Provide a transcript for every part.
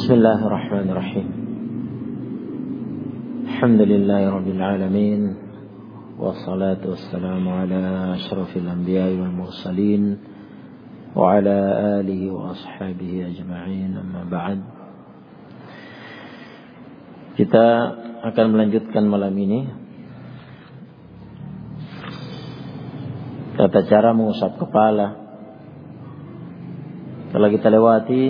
Bismillahirrahmanirrahim. Alhamdulillahirabbil alamin. Wassalatu wassalamu ala asyrafil anbiya'i wal mursalin wa ala alihi wa ashabihi ajma'in. Amma ba'd. Kita akan melanjutkan malam ini tata cara mengusap kepala. Telah kita lewati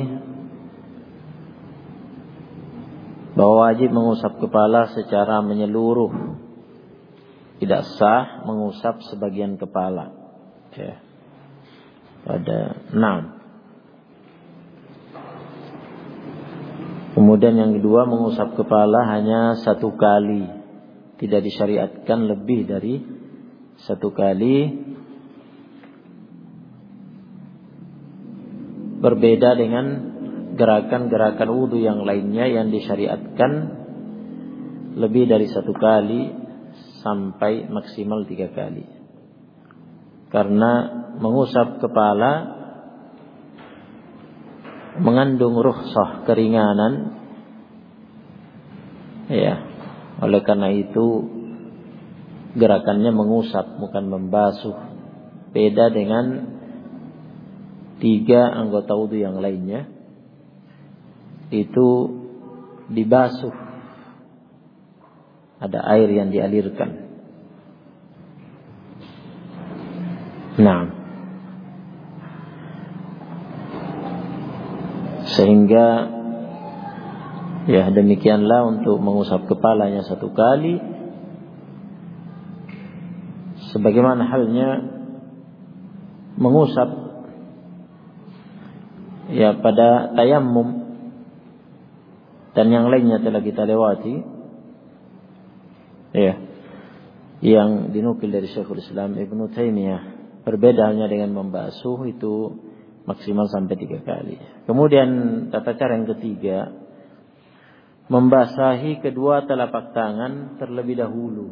bahwa wajib mengusap kepala secara menyeluruh, tidak sah mengusap sebagian kepala. Ya. Pada 6. Kemudian yang kedua, mengusap kepala hanya 1 kali, tidak disyariatkan lebih dari 1 kali. Berbeda dengan gerakan-gerakan wudu yang lainnya yang disyariatkan lebih dari 1 kali sampai maksimal 3 kali. Karena mengusap kepala mengandung rukhsah, keringanan. Ya, oleh karena itu gerakannya mengusap bukan membasuh. Beda dengan 3 anggota wudu yang lainnya, itu dibasuh, ada air yang dialirkan. Sehingga ya demikianlah untuk mengusap kepalanya 1 kali, sebagaimana halnya mengusap ya pada tayammum dan yang lainnya telah kita lewati, ya, yang dinukil dari Syekhul Islam Ibnu Taimiyah. Perbedaannya dengan membasuh itu maksimal sampai 3 kali. Kemudian tata cara yang ketiga, membasahi kedua telapak tangan terlebih dahulu.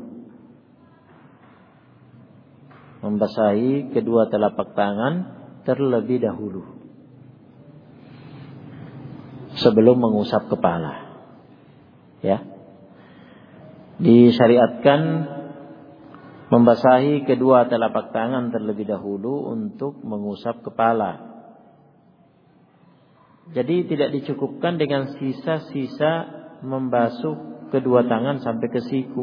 Membasahi kedua telapak tangan terlebih dahulu sebelum mengusap kepala. Ya. Disyariatkan membasahi kedua telapak tangan terlebih dahulu untuk mengusap kepala. Jadi tidak dicukupkan dengan sisa-sisa membasuh kedua tangan sampai ke siku.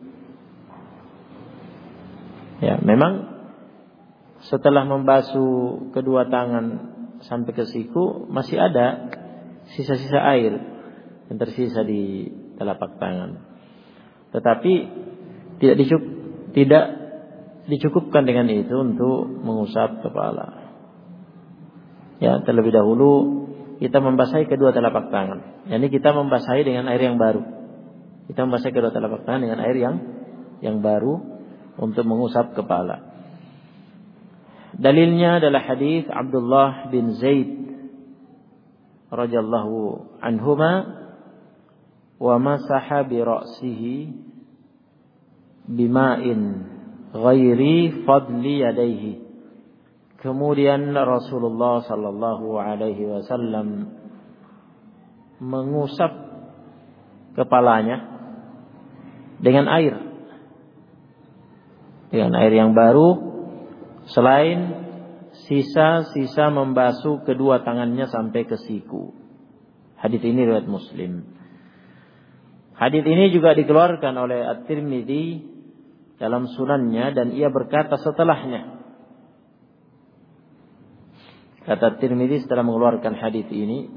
Ya, memang setelah membasuh kedua tangan sampai ke siku masih ada sisa-sisa air yang tersisa di telapak tangan. Tetapi tidak dicukupkan dengan itu untuk mengusap kepala. Ya, terlebih dahulu kita membasahi kedua telapak tangan. Yani kita membasahi dengan air yang baru. Kita membasahi kedua telapak tangan dengan air yang baru untuk mengusap kepala. Dalilnya adalah hadis Abdullah bin Zaid radhiyallahu anhuma, wa masaha bi ra'sihi bima'in ghairi fadli yadayhi. Kemudian Rasulullah sallallahu alaihi wasallam mengusap kepalanya dengan air yang baru, selain sisa-sisa membasuh kedua tangannya sampai ke siku. Hadis ini riwayat Muslim. Hadis ini juga dikeluarkan oleh At-Tirmidzi dalam sunannya, dan ia berkata setelahnya. Kata At-Tirmidzi setelah mengeluarkan hadis ini,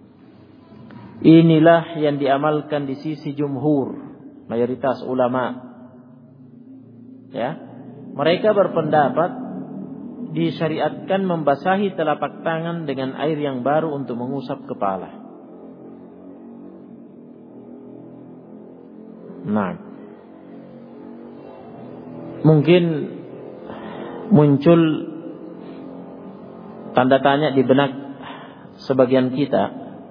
inilah yang diamalkan di sisi jumhur, mayoritas ulama. Ya, mereka berpendapat disyariatkan membasahi telapak tangan dengan air yang baru untuk mengusap kepala. Mungkin muncul tanda tanya di benak sebagian kita,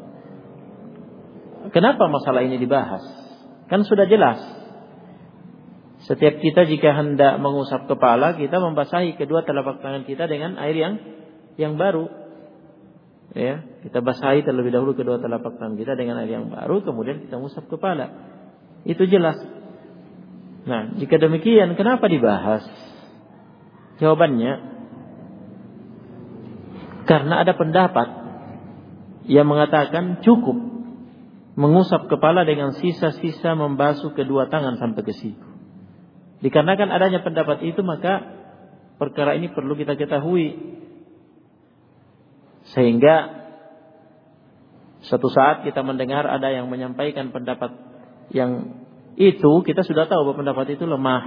kenapa masalah ini dibahas? Kan sudah jelas. Setiap kita jika hendak mengusap kepala, kita membasahi kedua telapak tangan kita dengan air yang baru. Ya, kita basahi terlebih dahulu kedua telapak tangan kita dengan air yang baru, kemudian kita ngusap kepala. Itu jelas. Nah, jika demikian, kenapa dibahas? Jawabannya, karena ada pendapat yang mengatakan cukup mengusap kepala dengan sisa-sisa membasuh kedua tangan sampai ke siku. Dikarenakan adanya pendapat itu, maka perkara ini perlu kita ketahui. Sehingga suatu saat kita mendengar ada yang menyampaikan pendapat yang itu, kita sudah tahu bahwa pendapat itu lemah.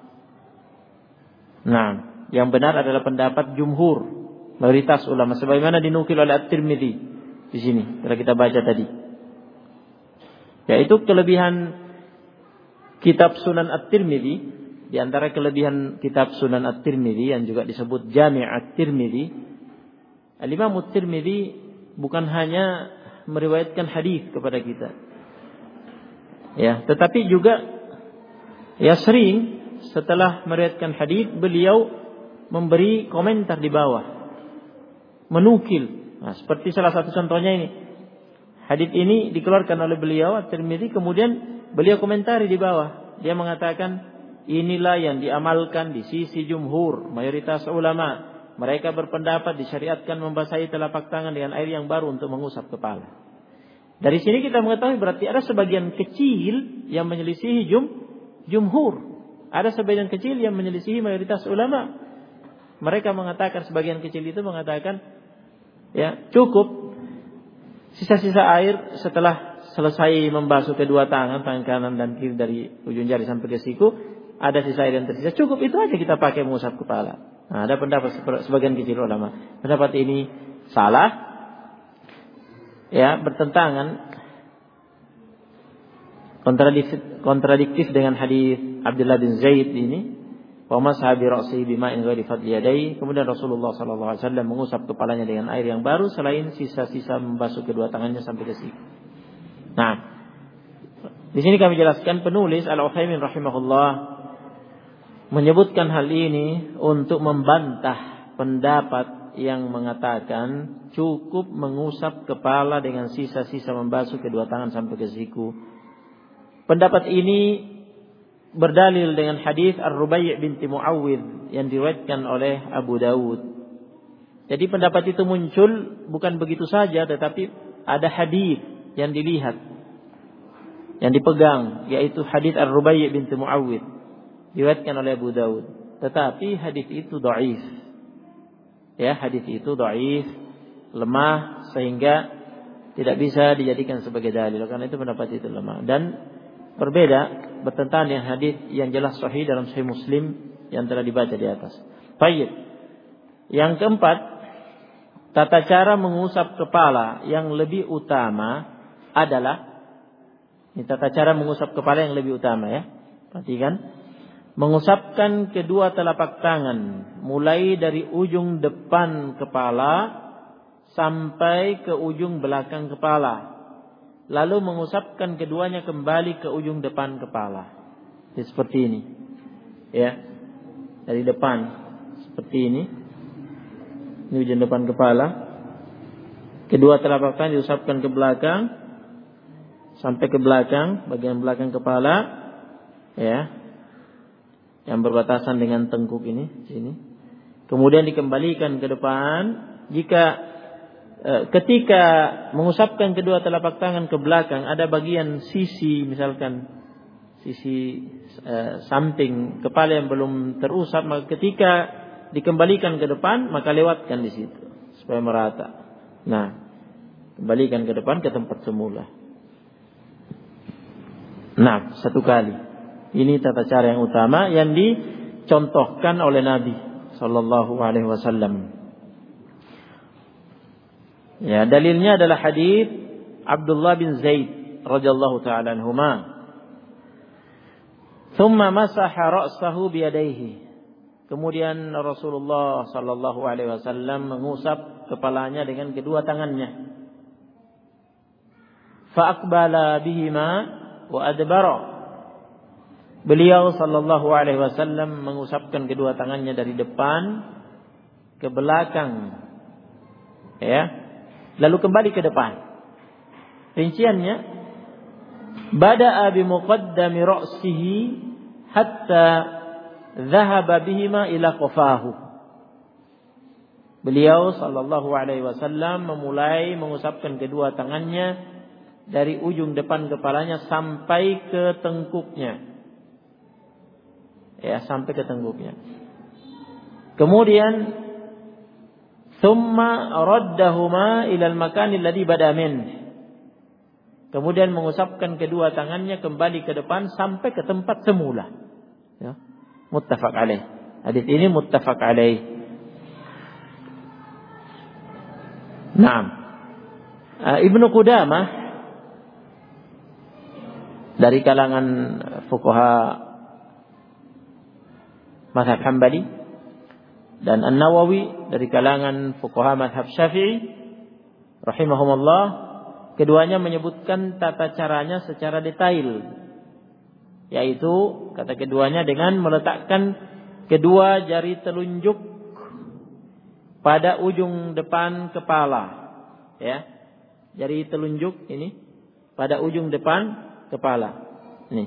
Nah, yang benar adalah pendapat jumhur, mayoritas ulama, sebagaimana dinukil oleh At-Tirmidzi di sini, telah kita baca tadi. Yaitu kelebihan kitab Sunan At-Tirmidzi, di antara kelebihan kitab Sunan At-Tirmidzi yang juga disebut Jami' At-Tirmidzi, Al-Imam At-Tirmidzi bukan hanya meriwayatkan hadis kepada kita, ya, tetapi juga ya sering setelah meriwayatkan hadis beliau memberi komentar di bawah, menukil. Nah, seperti salah satu contohnya ini, hadis ini dikeluarkan oleh beliau At-Tirmidzi, kemudian beliau komentari di bawah. Dia mengatakan inilah yang diamalkan di sisi jumhur, mayoritas ulama. Mereka berpendapat disyariatkan membasahi telapak tangan dengan air yang baru untuk mengusap kepala. Dari sini kita mengetahui berarti ada sebagian kecil yang menyelisihi jumhur. Ada sebagian kecil yang menyelisihi mayoritas ulama. Mereka mengatakan, sebagian kecil itu mengatakan, ya cukup sisa-sisa air setelah selesai membasuh kedua tangan kanan dan kiri dari ujung jari sampai ke siku, ada sisa air yang tersisa, cukup itu aja kita pakai mengusap kepala. Nah, ada pendapat sebagian kecil ulama. Pendapat ini salah, ya, bertentangan, kontradiktif dengan hadis Abdullah bin Zaid ini, wa mashabi ra'si bima'in ghairi fadli yadayhi. Kemudian Rasulullah sallallahu alaihi wasallam mengusap kepalanya dengan air yang baru selain sisa-sisa membasuh kedua tangannya sampai ke siku. Nah, di sini kami jelaskan, penulis Al-Utsaimin rahimahullah menyebutkan hal ini untuk membantah pendapat yang mengatakan cukup mengusap kepala dengan sisa-sisa membasuh kedua tangan sampai ke siku. Pendapat ini berdalil dengan hadis Ar-Rubai' binti Muawwidh yang diriwayatkan oleh Abu Dawud. Jadi pendapat itu muncul bukan begitu saja, tetapi ada hadis yang dilihat, yang dipegang, yaitu hadis Ar-Rubai' binti Muawwidh, diriwayatkan oleh Abu Dawud. Tetapi hadis itu dhaif. Ya, hadis itu dhaif, lemah, sehingga tidak bisa dijadikan sebagai dalil. Karena itu pendapat itu lemah. Dan berbeda, bertentangan dengan hadis yang jelas sahih dalam Sahih Muslim yang telah dibaca di atas. Baik. Yang keempat, tata cara mengusap kepala yang lebih utama adalah, ini tata cara mengusap kepala yang lebih utama, ya. Perhatikan. Mengusapkan kedua telapak tangan mulai dari ujung depan kepala sampai ke ujung belakang kepala, lalu mengusapkan keduanya kembali ke ujung depan kepala. Jadi seperti ini, ya, dari depan seperti ini ujung depan kepala, kedua telapak tangan diusapkan ke belakang sampai ke belakang, bagian belakang kepala, ya, yang berbatasan dengan tengkuk ini, sini. Kemudian dikembalikan ke depan. Jika ketika mengusapkan kedua telapak tangan ke belakang ada bagian sisi, misalkan sisi samping kepala yang belum terusap, maka ketika dikembalikan ke depan maka lewatkan di situ supaya merata. Nah, kembalikan ke depan ke tempat semula. Nah, satu kali. Ini tata cara yang utama yang dicontohkan oleh Nabi sallallahu alaihi wasallam. Ya, dalilnya adalah hadis Abdullah bin Zaid radhiyallahu taala anhuma. Thumma masaha ra'sahu biyadayhi. Kemudian Rasulullah sallallahu alaihi wasallam mengusap kepalanya dengan kedua tangannya. Fa aqbala bihima wa adbara. Beliau sallallahu alaihi wasallam mengusapkan kedua tangannya dari depan ke belakang, ya, lalu kembali ke depan. Rinciannya, bada'a bi muqaddami ra'sihi hatta dhahaba bihima ila qafahu. Beliau sallallahu alaihi wasallam memulai mengusapkan kedua tangannya dari ujung depan kepalanya sampai ke tengkuknya. Ya, sampai ke tengkuknya. Kemudian thumma raddahuma ila al-makan alladhi bada min. Kemudian mengusapkan kedua tangannya kembali ke depan sampai ke tempat semula. Ya. Muttafaq alaih. Hadis ini muttafaq alaih. Naam. Ibnu Qudamah dari kalangan fuqaha mazhab Hambali dan An-Nawawi dari kalangan fuqaha mazhab Syafi'i rahimahumullah, keduanya menyebutkan tata caranya secara detail, yaitu kata keduanya dengan meletakkan kedua jari telunjuk pada ujung depan kepala, ya, jari telunjuk ini pada ujung depan kepala, nih,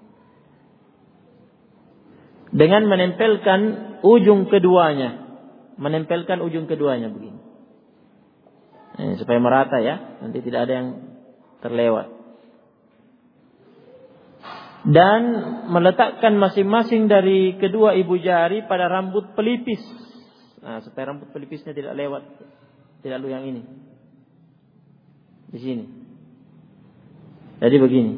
dengan menempelkan ujung keduanya begini, supaya merata ya, nanti tidak ada yang terlewat. Dan meletakkan masing-masing dari kedua ibu jari pada rambut pelipis. Nah, supaya rambut pelipisnya tidak lewat, tidak lalu yang ini, di sini. Jadi begini.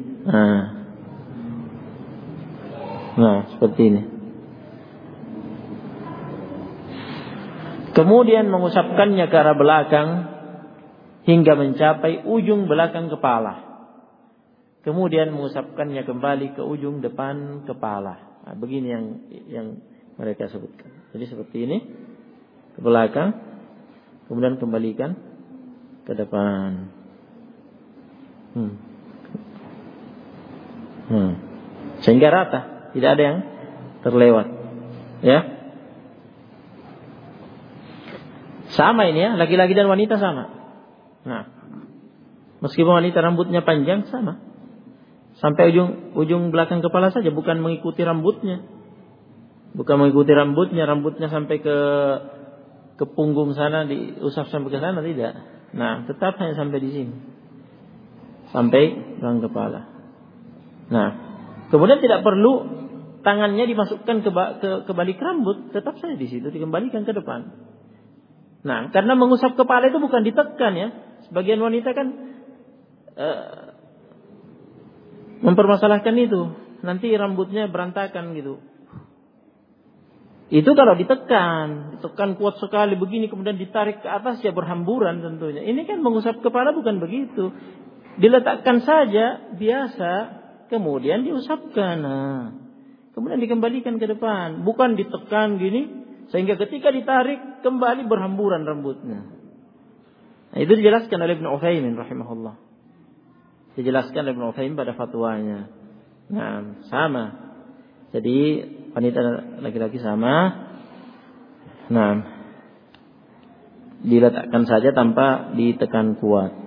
Nah, seperti ini. Kemudian mengusapkannya ke arah belakang hingga mencapai ujung belakang kepala. Kemudian mengusapkannya kembali ke ujung depan kepala. Nah, begini yang mereka sebutkan. Jadi seperti ini, ke belakang, kemudian kembalikan ke depan. Sehingga rata, tidak ada yang terlewat. Ya. Sama ini ya, laki-laki dan wanita sama. Nah, meskipun wanita rambutnya panjang sama. Sampai ujung belakang kepala saja, bukan mengikuti rambutnya. Rambutnya sampai ke punggung sana, diusap sampai ke sana, tidak. Nah, tetap hanya sampai di sini. Sampai belakang kepala. Nah, kemudian tidak perlu tangannya dimasukkan ke balik rambut, tetap saja di situ, dikembalikan ke depan. Nah, karena mengusap kepala itu bukan ditekan ya. Sebagian wanita kan mempermasalahkan itu, nanti rambutnya berantakan gitu. Itu kalau ditekan kuat sekali begini, kemudian ditarik ke atas ya berhamburan tentunya. Ini kan mengusap kepala bukan begitu. Diletakkan saja biasa, kemudian diusapkan. Nah, kemudian dikembalikan ke depan, bukan ditekan gini sehingga ketika ditarik kembali berhamburan rambutnya. Nah, itu dijelaskan oleh Ibnu Utsaimin rahimahullah. Dijelaskan oleh Ibnu Utsaimin pada fatwanya. Nah, sama. Jadi wanita laki-laki sama. Nah, diletakkan saja tanpa ditekan kuat.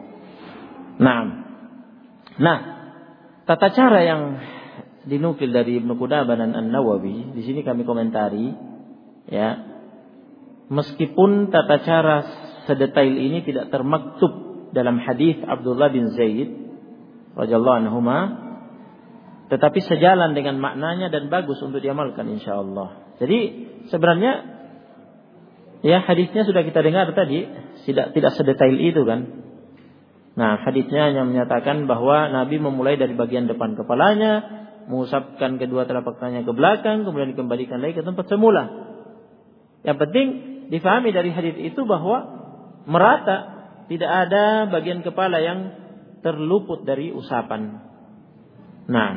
Nah, tata cara yang dinukil dari Ibnu Qudamah dan An-Nawawi, di sini kami komentari, ya, meskipun tata cara sedetail ini tidak termaktub dalam hadis Abdullah bin Zaid radhiyallahu anhuma, tetapi sejalan dengan maknanya dan bagus untuk diamalkan insyaallah. Jadi sebenarnya ya hadisnya sudah kita dengar tadi, tidak sedetail itu kan. Nah, hadisnya hanya menyatakan bahwa Nabi memulai dari bagian depan kepalanya, mengusapkan kedua telapak tangannya ke belakang, kemudian dikembalikan lagi ke tempat semula. Yang penting difahami dari hadis itu bahwa merata, tidak ada bagian kepala yang terluput dari usapan. Nah,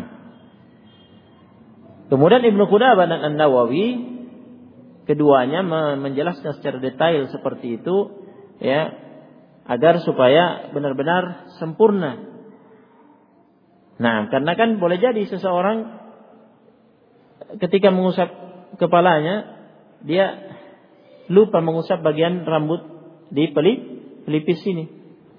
kemudian Ibnu Qudamah dan An-Nawawi keduanya menjelaskan secara detail seperti itu, ya, agar supaya benar-benar sempurna. Nah, karena kan boleh jadi seseorang ketika mengusap kepalanya dia lupa mengusap bagian rambut di pelipis sini.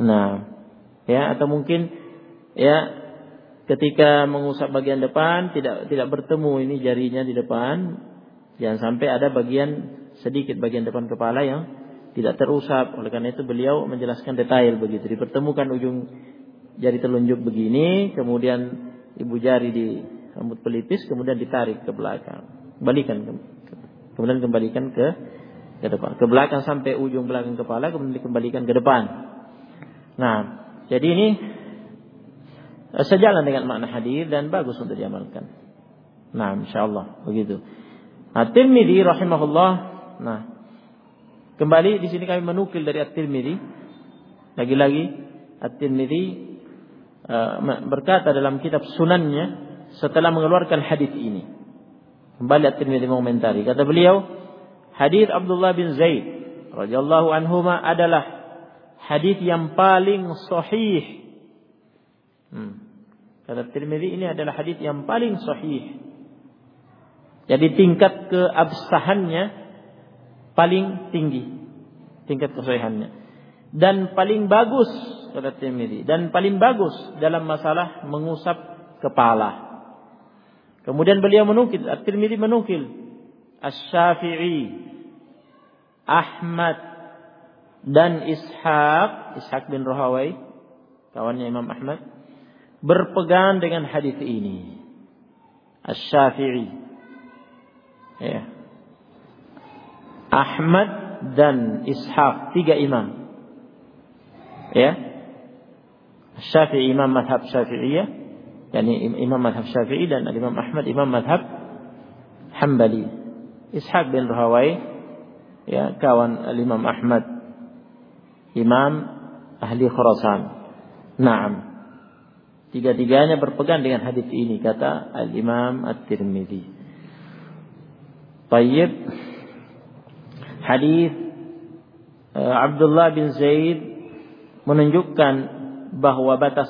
Nah, ya, atau mungkin ya ketika mengusap bagian depan tidak bertemu ini jarinya di depan, jangan sampai ada sedikit bagian depan kepala yang tidak terusap. Oleh karena itu beliau menjelaskan detail begitu, dipertemukan ujung jari telunjuk begini, kemudian ibu jari di rambut pelipis, kemudian ditarik ke belakang, kemudian kembalikan ke depan, ke belakang sampai ujung belakang kepala, kemudian dikembalikan ke depan. Nah, jadi ini sejalan dengan makna hadis dan bagus untuk diamalkan. Nah, insyaallah begitu. Nah, Tirmidzi rahimahullah. Nah, kembali di sini kami menukil dari At-Tirmidzi. Lagi-lagi At-Tirmidzi berkata dalam kitab Sunannya setelah mengeluarkan hadis ini. Kembali At-Tirmidzi mengomentari, kata beliau, hadis Abdullah bin Zaid radhiyallahu anhuma adalah hadis yang paling sahih. Kata Tirmidzi, ini adalah hadis yang paling sahih. Jadi tingkat keabsahannya paling tinggi, tingkat kesahihannya, dan paling bagus, kata Tirmidzi, dan paling bagus dalam masalah mengusap kepala. Kemudian beliau menukil, At-Tirmidzi menukil Asy-Syafi'i, Ahmad dan Ishaq bin Rahawai, kawannya Imam Ahmad, berpegang dengan hadis ini. Asy-Syafi'i, ya, Ahmad dan Ishaq, 3 imam. Ya. Syafi'i imam mazhab Syafi'iyah, yakni imam mazhab Syafi'i, dan Imam Ahmad imam mazhab Hambali. Ishaq bin Rahawai, ya, kawan Imam Ahmad, imam ahli Khurasan. Naam. Tiga-tiganya berpegang dengan hadis ini, kata Al-Imam At-Tirmidzi. Tayyib. Hadis Abdullah bin Zaid menunjukkan bahwa batas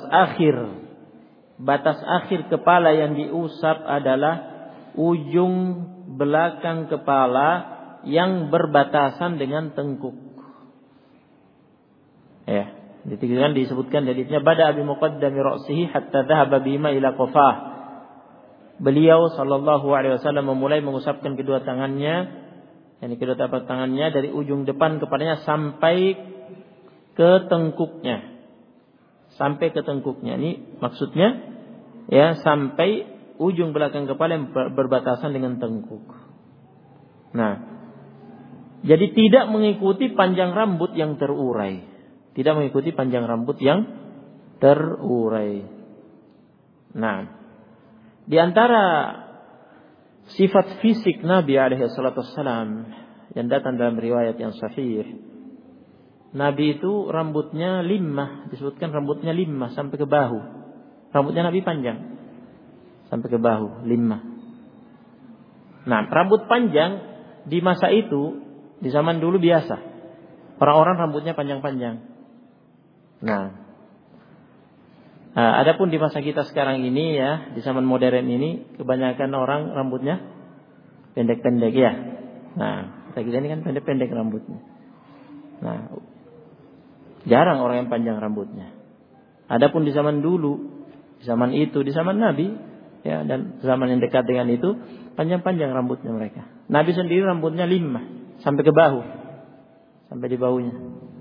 akhir kepala yang diusap adalah ujung belakang kepala yang berbatasan dengan tengkuk. Ya, disebutkan hadisnya, bada bi muqaddami ra'sihi hatta dhahaba bima ila qafah. Beliau sallallahu alaihi wasallam memulai mengusapkan kedua tangannya, yakni kedua telapak tangannya dari ujung depan kepalanya sampai ke tengkuknya. Sampai ke tengkuknya. Ini maksudnya, ya, sampai ujung belakang kepala yang berbatasan dengan tengkuk. Nah, jadi tidak mengikuti panjang rambut yang terurai. Tidak mengikuti panjang rambut yang terurai. Nah, di antara sifat fisik Nabi alaihi salatu wassalam yang datang dalam riwayat yang sahih, Nabi itu rambutnya limmah, disebutkan rambutnya limmah sampai ke bahu. Rambutnya Nabi panjang sampai ke bahu, limmah. Nah, rambut panjang di masa itu, di zaman dulu biasa. Orang-orang rambutnya panjang-panjang. Nah, adapun di masa kita sekarang ini, ya, di zaman modern ini, kebanyakan orang rambutnya pendek-pendek, ya. Nah, kita ini kan pendek-pendek rambutnya. Nah, jarang orang yang panjang rambutnya. Adapun di zaman dulu, di zaman itu, di zaman Nabi, ya, dan zaman yang dekat dengan itu, panjang-panjang rambutnya mereka. Nabi sendiri rambutnya limmah sampai ke bahu, sampai di bahunya.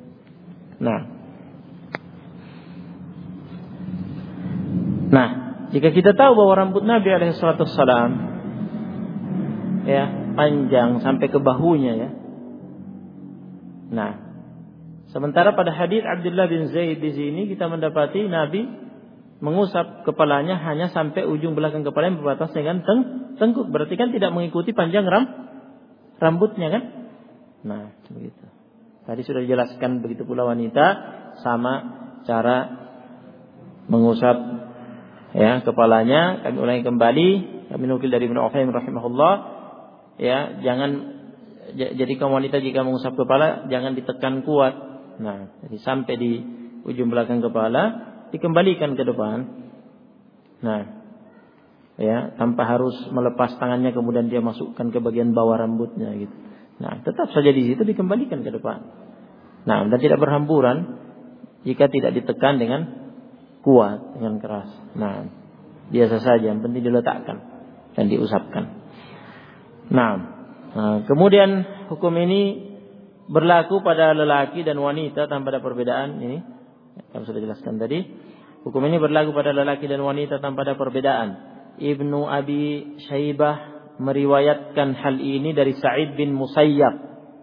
Nah, jika kita tahu bahwa rambut Nabi alaihi salatu wassalam, ya, panjang sampai ke bahunya, ya. Nah, sementara pada hadis Abdullah bin Zaid di sini kita mendapati Nabi mengusap kepalanya hanya sampai ujung belakang kepala yang berbatas dengan tengkuk. Berarti kan tidak mengikuti panjang rambutnya, kan? Nah, begitu. Tadi sudah dijelaskan, begitu pula wanita sama cara mengusap, ya, kepalanya. Kami ulangi kembali, kami nukil dari Ibnu Utsaimin rahimahullah, ya, jadi kaum wanita jika mengusap kepala jangan ditekan kuat. Nah, jadi sampai di ujung belakang kepala, dikembalikan ke depan. Nah, ya, tanpa harus melepas tangannya kemudian dia masukkan ke bagian bawah rambutnya, gitu. Nah, tetap saja di situ dikembalikan ke depan. Nah, dan tidak berhamburan jika tidak ditekan dengan kuat, dengan keras. Nah, biasa saja, yang penting diletakkan dan diusapkan. Nah, kemudian hukum ini berlaku pada lelaki dan wanita tanpa ada perbedaan. Ini kami sudah jelaskan tadi. Hukum ini berlaku pada lelaki dan wanita tanpa ada perbedaan. Ibnu Abi Syaibah meriwayatkan hal ini dari Sa'id bin Musayyab.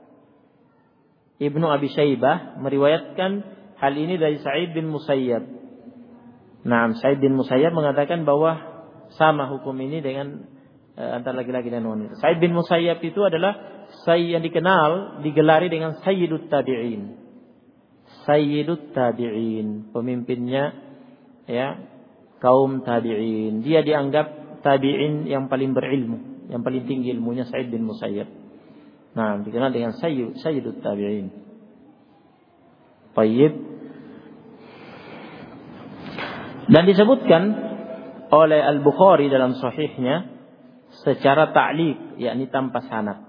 Ibnu Abi Syaibah meriwayatkan hal ini dari Sa'id bin Musayyab. Nah, Sa'id bin Musayyab mengatakan bahwa sama hukum ini dengan antara laki-laki dan wanita. Sa'id bin Musayyab itu adalah yang dikenal, digelari dengan Sayyidut Tabi'in. Sayyidut Tabi'in, pemimpinnya ya kaum tabi'in. Dia dianggap tabi'in yang paling berilmu, yang paling tinggi ilmunya, Sa'id bin Musayyab. Nah, dikenal dengan Sayyidut Tabi'in. Baik. Dan disebutkan oleh Al-Bukhari dalam sahihnya secara ta'liq, yakni tanpa sanad.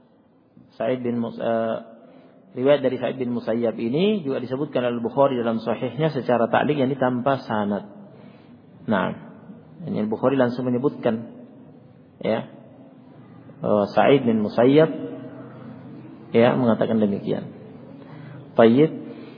Riwayat dari Sa'id bin Musayyab ini juga disebutkan oleh Al-Bukhari dalam sahihnya secara ta'liq, yakni tanpa sanad. Nah, ini Al-Bukhari langsung menyebutkan ya Sa'id bin Musayyab ya mengatakan demikian. Baik.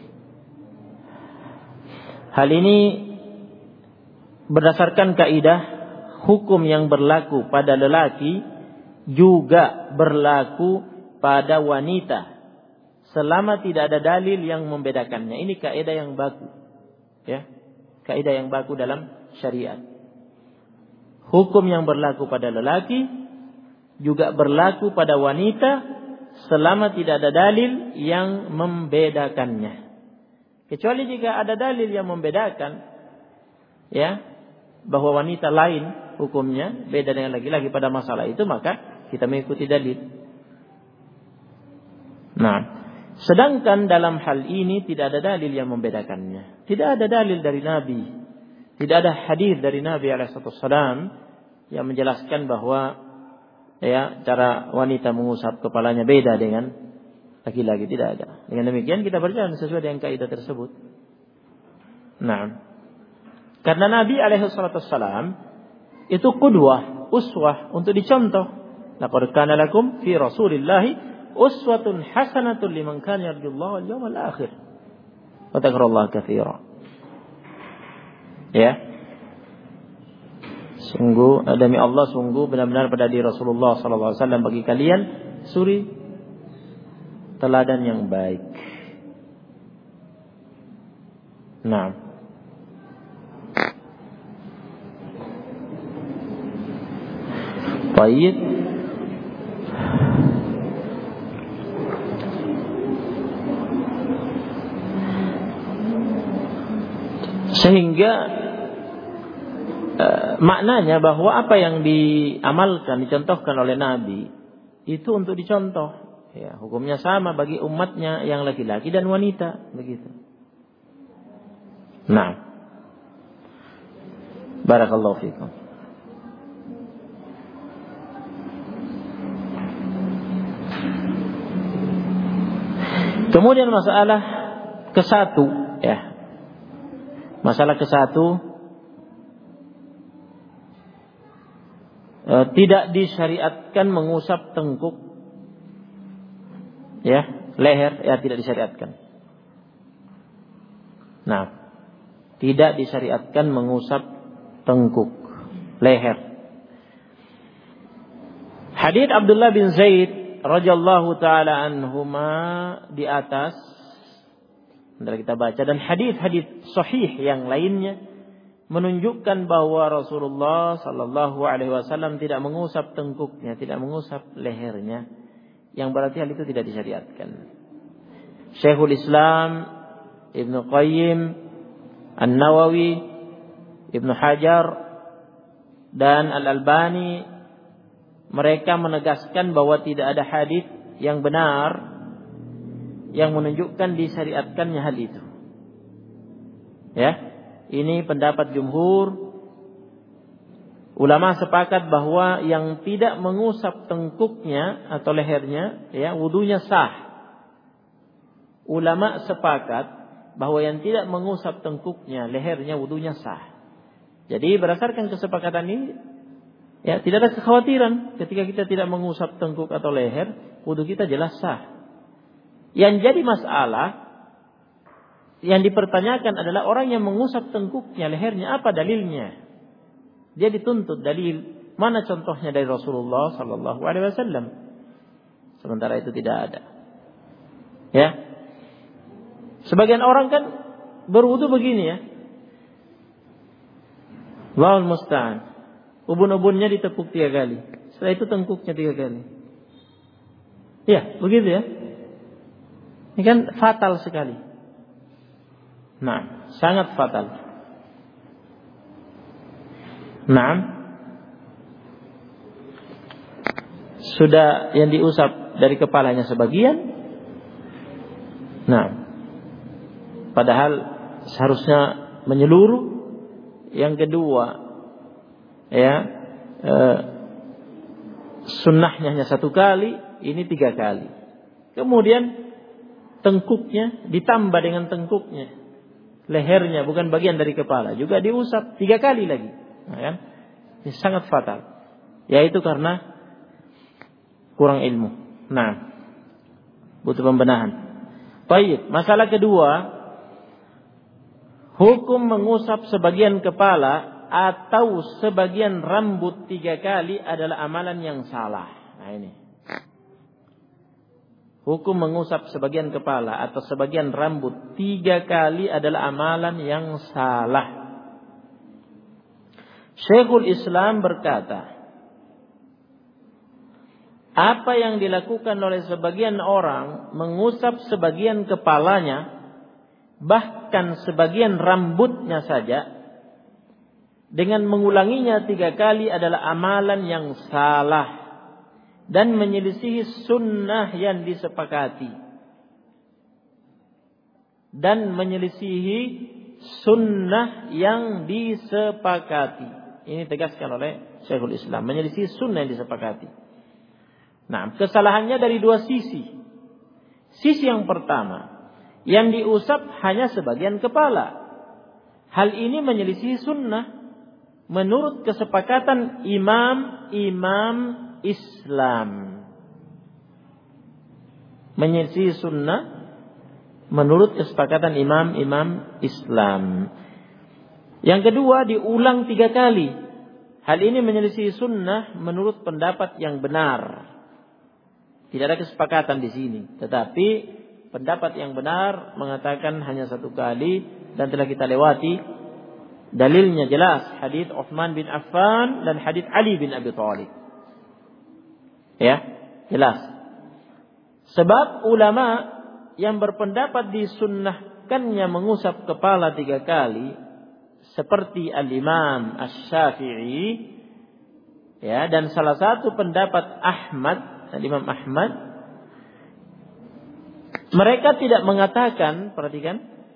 Hal ini berdasarkan kaidah hukum yang berlaku pada lelaki juga berlaku pada wanita selama tidak ada dalil yang membedakannya. Ini kaidah yang baku. Ya. Kaidah yang baku dalam syariat. Hukum yang berlaku pada lelaki juga berlaku pada wanita selama tidak ada dalil yang membedakannya. Kecuali jika ada dalil yang membedakan ya bahwa wanita lain hukumnya beda dengan laki-laki pada masalah itu, maka kita mengikuti dalil. Nah, sedangkan dalam hal ini tidak ada dalil yang membedakannya. Tidak ada dalil dari Nabi, tidak ada hadis dari Nabi alaihissalam yang menjelaskan bahwa ya cara wanita mengusap kepalanya beda dengan laki-laki, tidak ada. Dengan demikian kita berjalan sesuai dengan kaidah tersebut. Nah, karena Nabi alaihissalam itu qudwah, uswah untuk dicontoh. Laqad kana lakum fi Rasulillahi uswatun hasanatun liman kana yarjullaha wal yawmal akhir. Wa dzakarallaha katsiran. Ya. Sungguh demi Allah, sungguh benar-benar pada diri Rasulullah sallallahu alaihi wasallam bagi kalian suri teladan yang baik. Nah, baik. Sehingga maknanya bahwa apa yang diamalkan, dicontohkan oleh Nabi itu untuk dicontoh. Ya, hukumnya sama bagi umatnya yang laki-laki dan wanita, begitu. Nah, barakallahu fikum. Kemudian masalah ke-1 ya. Masalah ke-1 tidak disyariatkan mengusap tengkuk ya, leher ya, tidak disyariatkan. Nah, tidak disyariatkan mengusap tengkuk, leher. Hadits Abdullah bin Zaid radhiyallahu taala anhuma di atas sudah kita baca, dan hadis-hadis sahih yang lainnya menunjukkan bahwa Rasulullah sallallahu alaihi wasallam tidak mengusap tengkuknya, tidak mengusap lehernya, yang berarti hal itu tidak disyariatkan. Syekhul Islam Ibnu Qayyim, An-Nawawi, Ibnu Hajar dan Al-Albani mereka menegaskan bahwa tidak ada hadis yang benar yang menunjukkan disyariatkannya hal itu. Ya, ini pendapat jumhur ulama sepakat bahwa yang tidak mengusap tengkuknya atau lehernya, ya, wudunya sah. Ulama sepakat bahwa yang tidak mengusap tengkuknya, lehernya, wudunya sah. Jadi berdasarkan kesepakatan ini, ya tidak ada kekhawatiran ketika kita tidak mengusap tengkuk atau leher, wudu kita jelas sah. Yang jadi masalah, yang dipertanyakan adalah orang yang mengusap tengkuknya, lehernya, apa dalilnya? Dia dituntut dalil. Mana contohnya dari Rasulullah Sallallahu Alaihi Wasallam? Sementara itu tidak ada. Ya, sebagian orang kan berwudu begini ya. Wal musta'an. Ubun-ubunnya ditepuk 3 kali. Setelah itu tengkuknya 3 kali. Ya, begitu ya. Ini kan fatal sekali. Nah, sangat fatal. Nah, sudah yang diusap dari kepalanya sebagian. Nah, padahal seharusnya menyeluruh. Yang kedua, ya, sunnahnya hanya 1 kali, ini 3 kali. Kemudian tengkuknya ditambah dengan tengkuknya, lehernya bukan bagian dari kepala, juga diusap 3 kali lagi. Nah, kan? Ini sangat fatal. Yaitu karena kurang ilmu. Nah, butuh pembenahan. Baik, masalah kedua, hukum mengusap sebagian kepala atau sebagian rambut 3 kali adalah amalan yang salah. Nah ini. Hukum mengusap sebagian kepala atau sebagian rambut 3 kali adalah amalan yang salah. Syekhul Islam berkata, apa yang dilakukan oleh sebagian orang mengusap sebagian kepalanya, bahkan sebagian rambutnya saja, dengan mengulanginya 3 kali adalah amalan yang salah dan menyelisihi sunnah yang disepakati. Dan menyelisihi sunnah yang disepakati. Ini tegaskan oleh Syekhul Islam. Menyelisihi sunnah yang disepakati. Nah, kesalahannya dari 2 sisi. Sisi yang pertama, yang diusap hanya sebagian kepala. Hal ini menyelisihi sunnah menurut kesepakatan imam-imam Islam. Menyelisihi sunnah menurut kesepakatan imam-imam Islam. Yang kedua, diulang 3 kali. Hal ini menyelisihi sunnah menurut pendapat yang benar. Tidak ada kesepakatan di sini, tetapi pendapat yang benar mengatakan hanya 1 kali dan telah kita lewati dalilnya jelas, hadis Utsman bin Affan dan hadis Ali bin Abi Thalib. Ya, jelas. Sebab ulama yang berpendapat disunnahkannya mengusap kepala 3 kali seperti Al-Imam Asy-Syafi'i, ya, dan salah satu pendapat Imam Ahmad, mereka tidak mengatakan, perhatikan,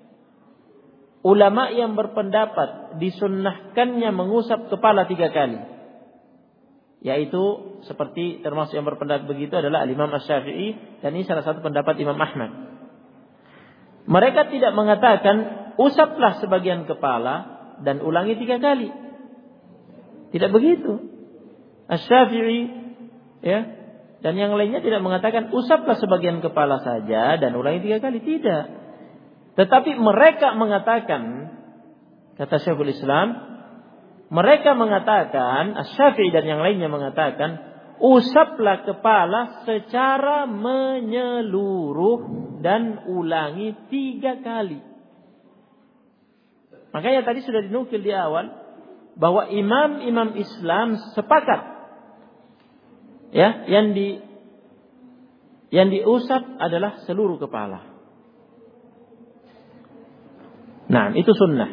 ulama yang berpendapat disunnahkannya mengusap kepala 3 kali, yaitu seperti termasuk yang berpendapat begitu adalah Imam Asy-Syafi'i, dan ini salah satu pendapat Imam Ahmad. Mereka tidak mengatakan usaplah sebagian kepala dan ulangi 3 kali. Tidak begitu. Asy-Syafi'i, ya, dan yang lainnya tidak mengatakan usaplah sebagian kepala saja dan ulangi 3 kali. Tidak. Tetapi mereka mengatakan, kata Syekhul Islam, mereka mengatakan, Asy-Syafi'i dan yang lainnya mengatakan, usaplah kepala secara menyeluruh dan ulangi 3 kali. Makanya tadi sudah dinukil di awal bahwa imam-imam Islam sepakat, ya, yang diusap adalah seluruh kepala. Nah, itu sunnah.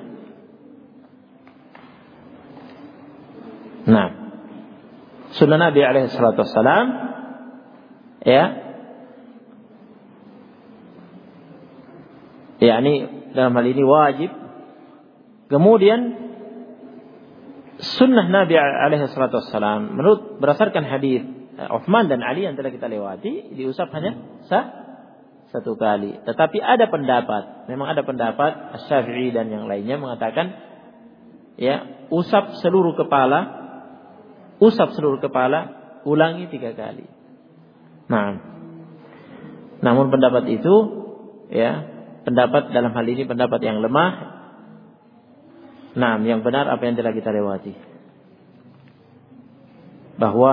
Nah, sunnah Nabi alaihi salatu wassalam, ya, yakni dalam hal ini wajib. Kemudian sunnah Nabi alaihi salatu wassalam berdasarkan hadis Utsman dan Ali yang telah kita lewati, diusap hanya 1 kali. Tetapi ada pendapat, memang ada pendapat Asy-Syafi'i dan yang lainnya mengatakan ya, usap seluruh kepala, ulangi 3 kali. Nah, namun pendapat itu ya, pendapat dalam hal ini pendapat yang lemah. Nah, yang benar apa yang telah kita lewati, bahwa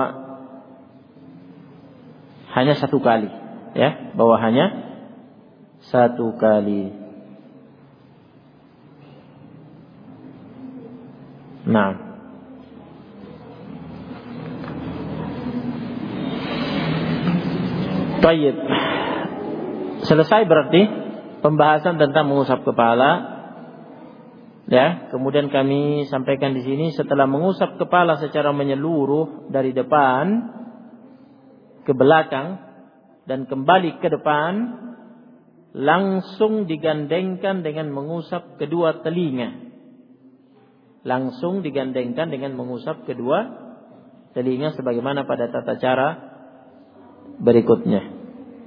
hanya 1 kali, ya, bahwa hanya 1 kali. Nah, baik. Selesai berarti pembahasan tentang mengusap kepala. Ya, kemudian kami sampaikan di sini setelah mengusap kepala secara menyeluruh dari depan ke belakang dan kembali ke depan, langsung digandengkan dengan mengusap kedua telinga. Langsung digandengkan dengan mengusap kedua telinga sebagaimana pada tata cara berikutnya.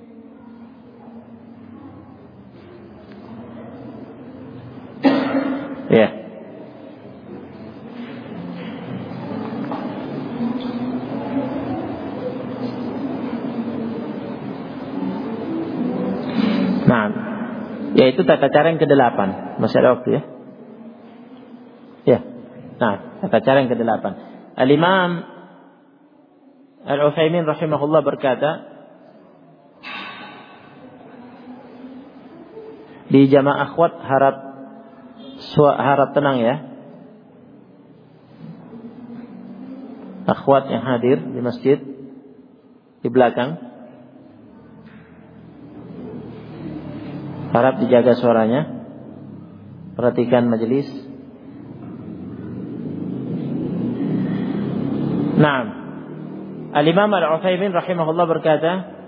Ya. Nah, yaitu tata cara yang ke-8. Masih ada waktu ya? Ya. Nah, tata cara yang ke-8. Al-Imam Al-Utsaimin rahimahullah berkata di jamaah akhwat, harap tenang ya, akhwat yang hadir di masjid di belakang, harap dijaga suaranya, perhatikan majelis. Naam, Al-Imam Al-Utsaimin rahimahullah berkata,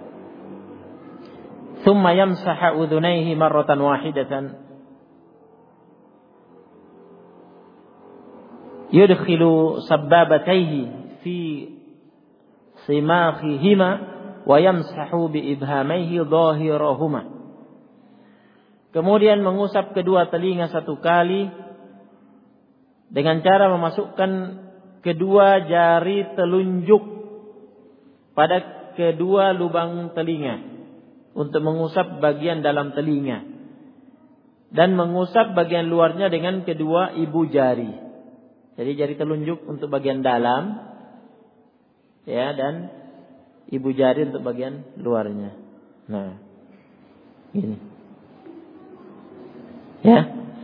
"Tsumma yamsahu udhunayhi marratan wahidatan yudkhilu sabbabatayhi fi simakhihima wa yamsahu bi ibhamayhi dhahirahuma." Kemudian mengusap kedua telinga 1 kali dengan cara memasukkan kedua jari telunjuk pada kedua lubang telinga untuk mengusap bagian dalam telinga, dan mengusap bagian luarnya dengan kedua ibu jari. Jadi jari telunjuk untuk bagian dalam, ya, dan ibu jari untuk bagian luarnya. Nah, ini. Ya.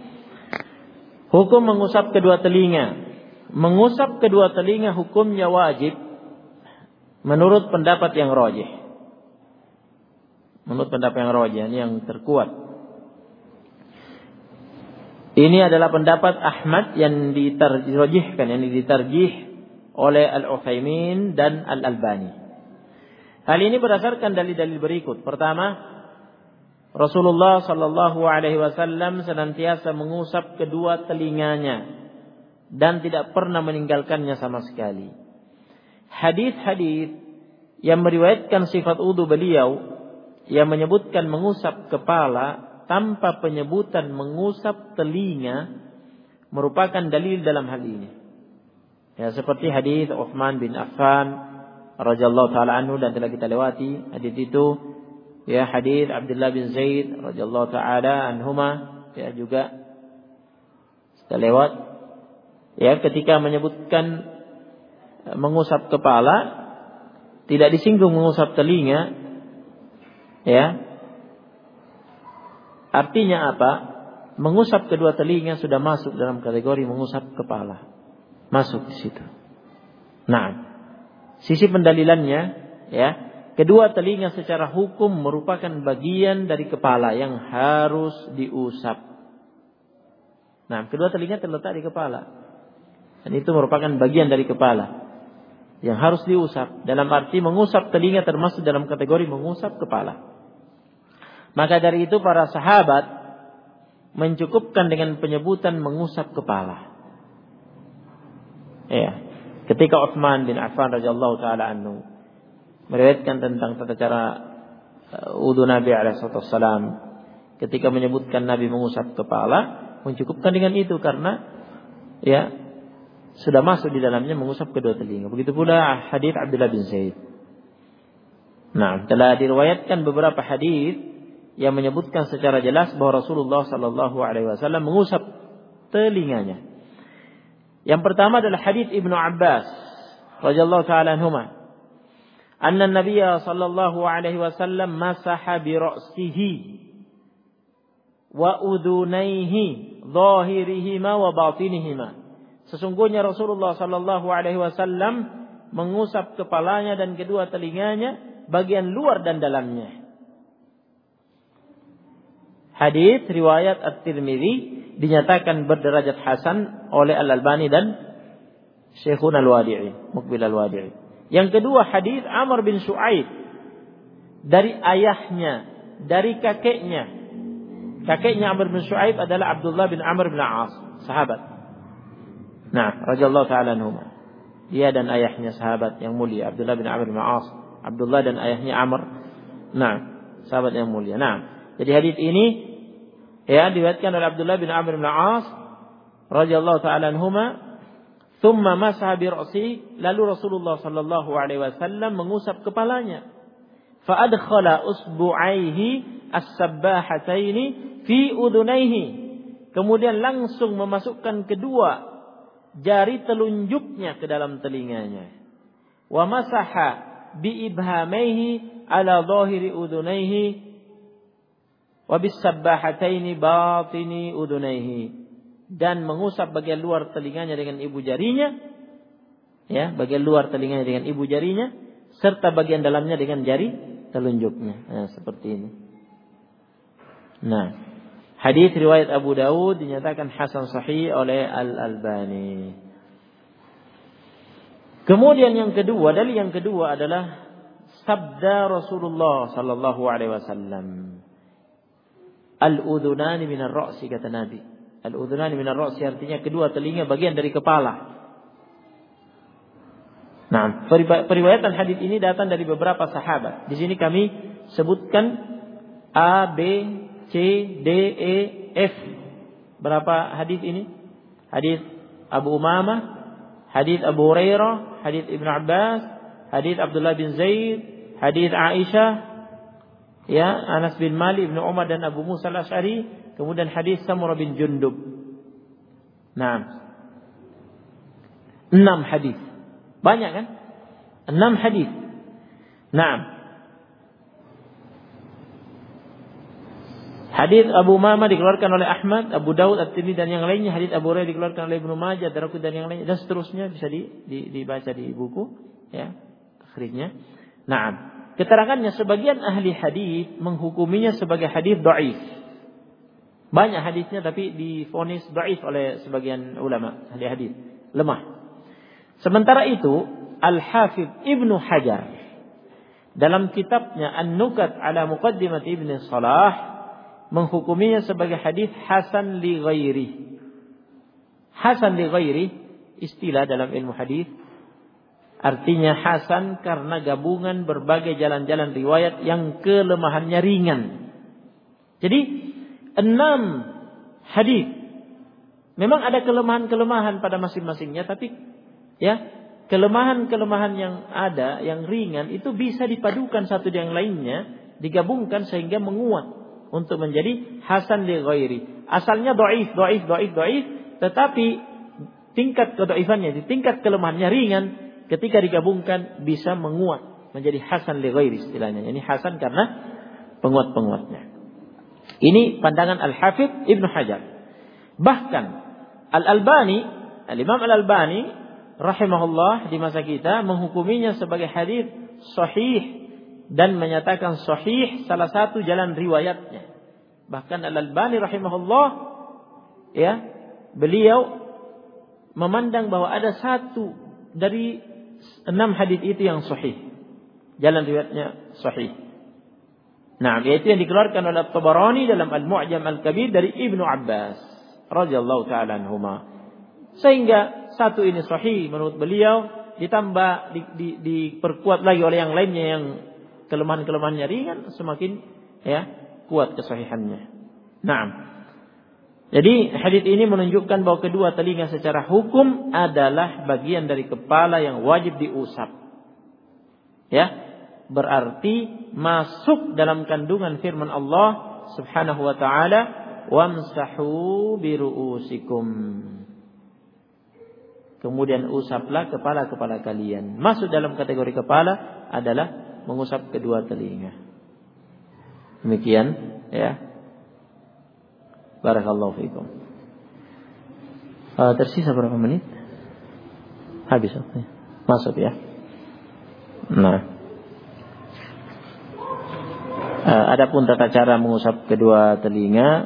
Hukum mengusap kedua telinga. Mengusap kedua telinga hukumnya wajib menurut pendapat yang rajih. Menurut pendapat yang rajih, ini yang terkuat. Ini adalah pendapat Ahmad yang diterjihkan, yang diterjih oleh Al-Utsaimin dan Al-Albani. Hal ini berdasarkan dalil-dalil berikut. Pertama, Rasulullah sallallahu alaihi wasallam senantiasa mengusap kedua telinganya dan tidak pernah meninggalkannya sama sekali. Hadis-hadis yang meriwayatkan sifat wudu beliau yang menyebutkan mengusap kepala tanpa penyebutan mengusap telinga merupakan dalil dalam hal ini. Ya, seperti hadis Utsman bin Affan radhiyallahu taala anhu dan telah kita lewati hadis itu. Ya, hadis Abdullah bin Zaid radhiyallahu taala anhuma, ya, juga sudah lewat. Ya, ketika menyebutkan mengusap kepala tidak disinggung mengusap telinga. Ya. Artinya apa? Mengusap kedua telinga sudah masuk dalam kategori mengusap kepala. Masuk di situ. Nah, sisi pendalilannya, ya, kedua telinga secara hukum merupakan bagian dari kepala yang harus diusap. Nah, kedua telinga terletak di kepala. Dan itu merupakan bagian dari kepala yang harus diusap. Dalam arti mengusap telinga termasuk dalam kategori mengusap kepala. Maka dari itu para sahabat mencukupkan dengan penyebutan mengusap kepala. Ya, ketika Utsman bin Affan radhiyallahu taala anhu meriwayatkan tentang tata cara wudu Nabi alaihissalam. Ketika menyebutkan Nabi mengusap kepala, mencukupkan dengan itu karena ya sudah masuk di dalamnya mengusap kedua telinga. Begitu pula hadis Abdullah bin Zaid. Nah, telah diriwayatkan beberapa hadis yang menyebutkan secara jelas bahwa Rasulullah sallallahu alaihi wasallam mengusap telinganya. Yang pertama adalah hadis Ibnu Abbas radhiyallahu taala anhuma. Anna Nabiy sallallahu alaihi wasallam masaha bi ra'sihi wa udunaihi zahirihima wa batinihima. Sesungguhnya Rasulullah sallallahu alaihi wasallam mengusap kepalanya dan kedua telinganya, bagian luar dan dalamnya. Hadis riwayat At-Tirmidzi dinyatakan berderajat hasan oleh Al-Albani dan Syekhun Al-Wadi'i, Muqbil Al-Wadi'i. Yang kedua hadis Amr bin Shu'aib dari ayahnya, dari kakeknya. Kakeknya Amr bin Shu'aib adalah Abdullah bin Amr bin As, sahabat. Nah, radhiyallahu ta'ala anhuma. Dia dan ayahnya sahabat yang mulia, Abdullah bin Amr bin As. Abdullah dan ayahnya Amr. Nah, sahabat yang mulia. Nah, jadi hadis ini ya diriwayatkan oleh Abdullah bin Amr bin As radhiyallahu ta'ala anhuma. Thumma masaha bi ra'si, lalu Rasulullah sallallahu alaihi wasallam mengusap kepalanya. Fa adkhala usbu'aihi as-sabbahataini fi udunaihi. Kemudian langsung memasukkan kedua jari telunjuknya ke dalam telinganya. Wa masaha bi ibhamaihi ala zahiri udunaihi wa bis sabbahataini batini udunaihi. Dan mengusap bagian luar telinganya dengan ibu jarinya, ya, bagian luar telinganya dengan ibu jarinya, serta bagian dalamnya dengan jari telunjuknya. Nah, seperti ini. Nah, hadis riwayat Abu Dawud dinyatakan hasan sahih oleh Al-Albani. Kemudian yang kedua, dalil yang kedua adalah sabda Rasulullah sallallahu alaihi wasallam. Al-udhunani minar ra'si, kata Nabi. Al-udhunani minar ra'si artinya kedua telinga bagian dari kepala. Nah, periwayatan hadis ini datang dari beberapa sahabat. Di sini kami sebutkan A, B, C, D, E, F. Berapa hadis ini? Hadis Abu Umamah, hadis Abu Hurairah, hadis Ibnu Abbas, hadis Abdullah bin Zaid, hadis Aisyah, ya, Anas bin Malik, Ibnu Umar dan Abu Musa Al-Asy'ari, kemudian hadis Samurah bin Jundub. Nah, 6 hadis. Banyak kan? 6 hadis. Nah, hadis Abu Umamah dikeluarkan oleh Ahmad, Abu Daud, At-Tirmidzi dan yang lainnya. Hadis Abu Hurairah dikeluarkan oleh Ibnu Majah, Daraqutni dan yang lainnya, dan seterusnya bisa dibaca di buku, ya, takhrijnya. Nah, keterangannya sebagian ahli hadis menghukuminya sebagai hadis dhaif. Banyak hadisnya tapi divonis dhaif oleh sebagian ulama ahli hadis, lemah. Sementara itu Al-Hafidz Ibnu Hajar dalam kitabnya An-Nukat ala Muqaddimat Ibnu Salah menghukuminya sebagai hadis hasan li ghairi. Hasan li ghairi istilah dalam ilmu hadis, artinya hasan karena gabungan berbagai jalan-jalan riwayat yang kelemahannya ringan. Jadi 6 hadis memang ada kelemahan-kelemahan pada masing-masingnya, tapi ya, kelemahan-kelemahan yang ada yang ringan itu bisa dipadukan satu dengan lainnya, digabungkan sehingga menguat untuk menjadi hasan li ghairi. Asalnya dhaif, tetapi tingkat kedhaifannya, tingkat kelemahannya ringan, ketika digabungkan bisa menguat menjadi hasan li ghairi istilahnya. Ini hasan karena penguat-penguatnya. Ini pandangan Al-Hafidz Ibnu Hajar. Bahkan Al-Albani, Al-Imam Al-Albani rahimahullah di masa kita menghukuminya sebagai hadis sahih dan menyatakan sahih salah satu jalan riwayatnya. Bahkan Al-Albani rahimahullah, ya, beliau memandang bahwa ada satu dari 6 hadis itu yang sahih, jalan riwayatnya sahih. Nah, yaitu yang dikeluarkan oleh Tabarani dalam Al-Mu'jam Al-Kabir dari Ibnu Abbas radhiyallahu ta'ala anhuma. Sehingga satu ini sahih menurut beliau, ditambah diperkuat lagi oleh yang lainnya yang kelemahan-kelemahannya ringan, semakin kuat kesahihannya. Naam. Jadi hadits ini menunjukkan bahwa kedua telinga secara hukum adalah bagian dari kepala yang wajib diusap. Berarti masuk dalam kandungan firman Allah Subhanahu wa taala, "Wamsahu biru'usikum." Kemudian usaplah kepala-kepala kalian. Masuk dalam kategori kepala adalah mengusap kedua telinga. Demikian, Barakallahu fiikum. Tersisa berapa menit? Habis waktunya. Masuk ya. Nah. Adapun tata cara mengusap kedua telinga,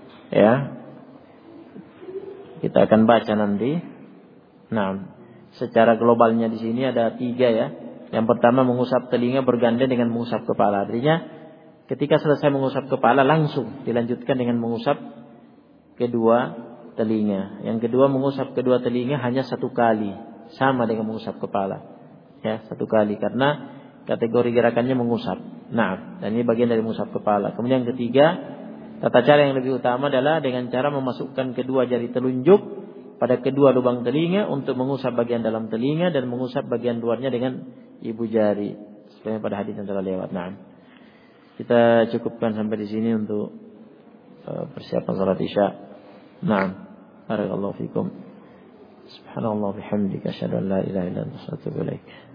kita akan baca nanti. Nah, secara globalnya di sini ada 3 ya. Yang pertama mengusap telinga berganda dengan mengusap kepala. Artinya ketika selesai mengusap kepala langsung dilanjutkan dengan mengusap kedua telinga. Yang kedua mengusap kedua telinga hanya 1 kali, sama dengan mengusap kepala. 1 kali karena kategori gerakannya mengusap. Nah, dan ini bagian dari mengusap kepala. Kemudian yang ketiga, tata cara yang lebih utama adalah dengan cara memasukkan kedua jari telunjuk pada kedua lubang telinga untuk mengusap bagian dalam telinga dan mengusap bagian luarnya dengan ibu jari. Seperti pada hadis yang telah lewat. Nah, kita cukupkan sampai di sini untuk persiapan salat Isya. Nah, barakallahu fikum. Subhanallah bihamdika asyhadu an la ilaha illa anta astaghfiruka wa atubu ilaik.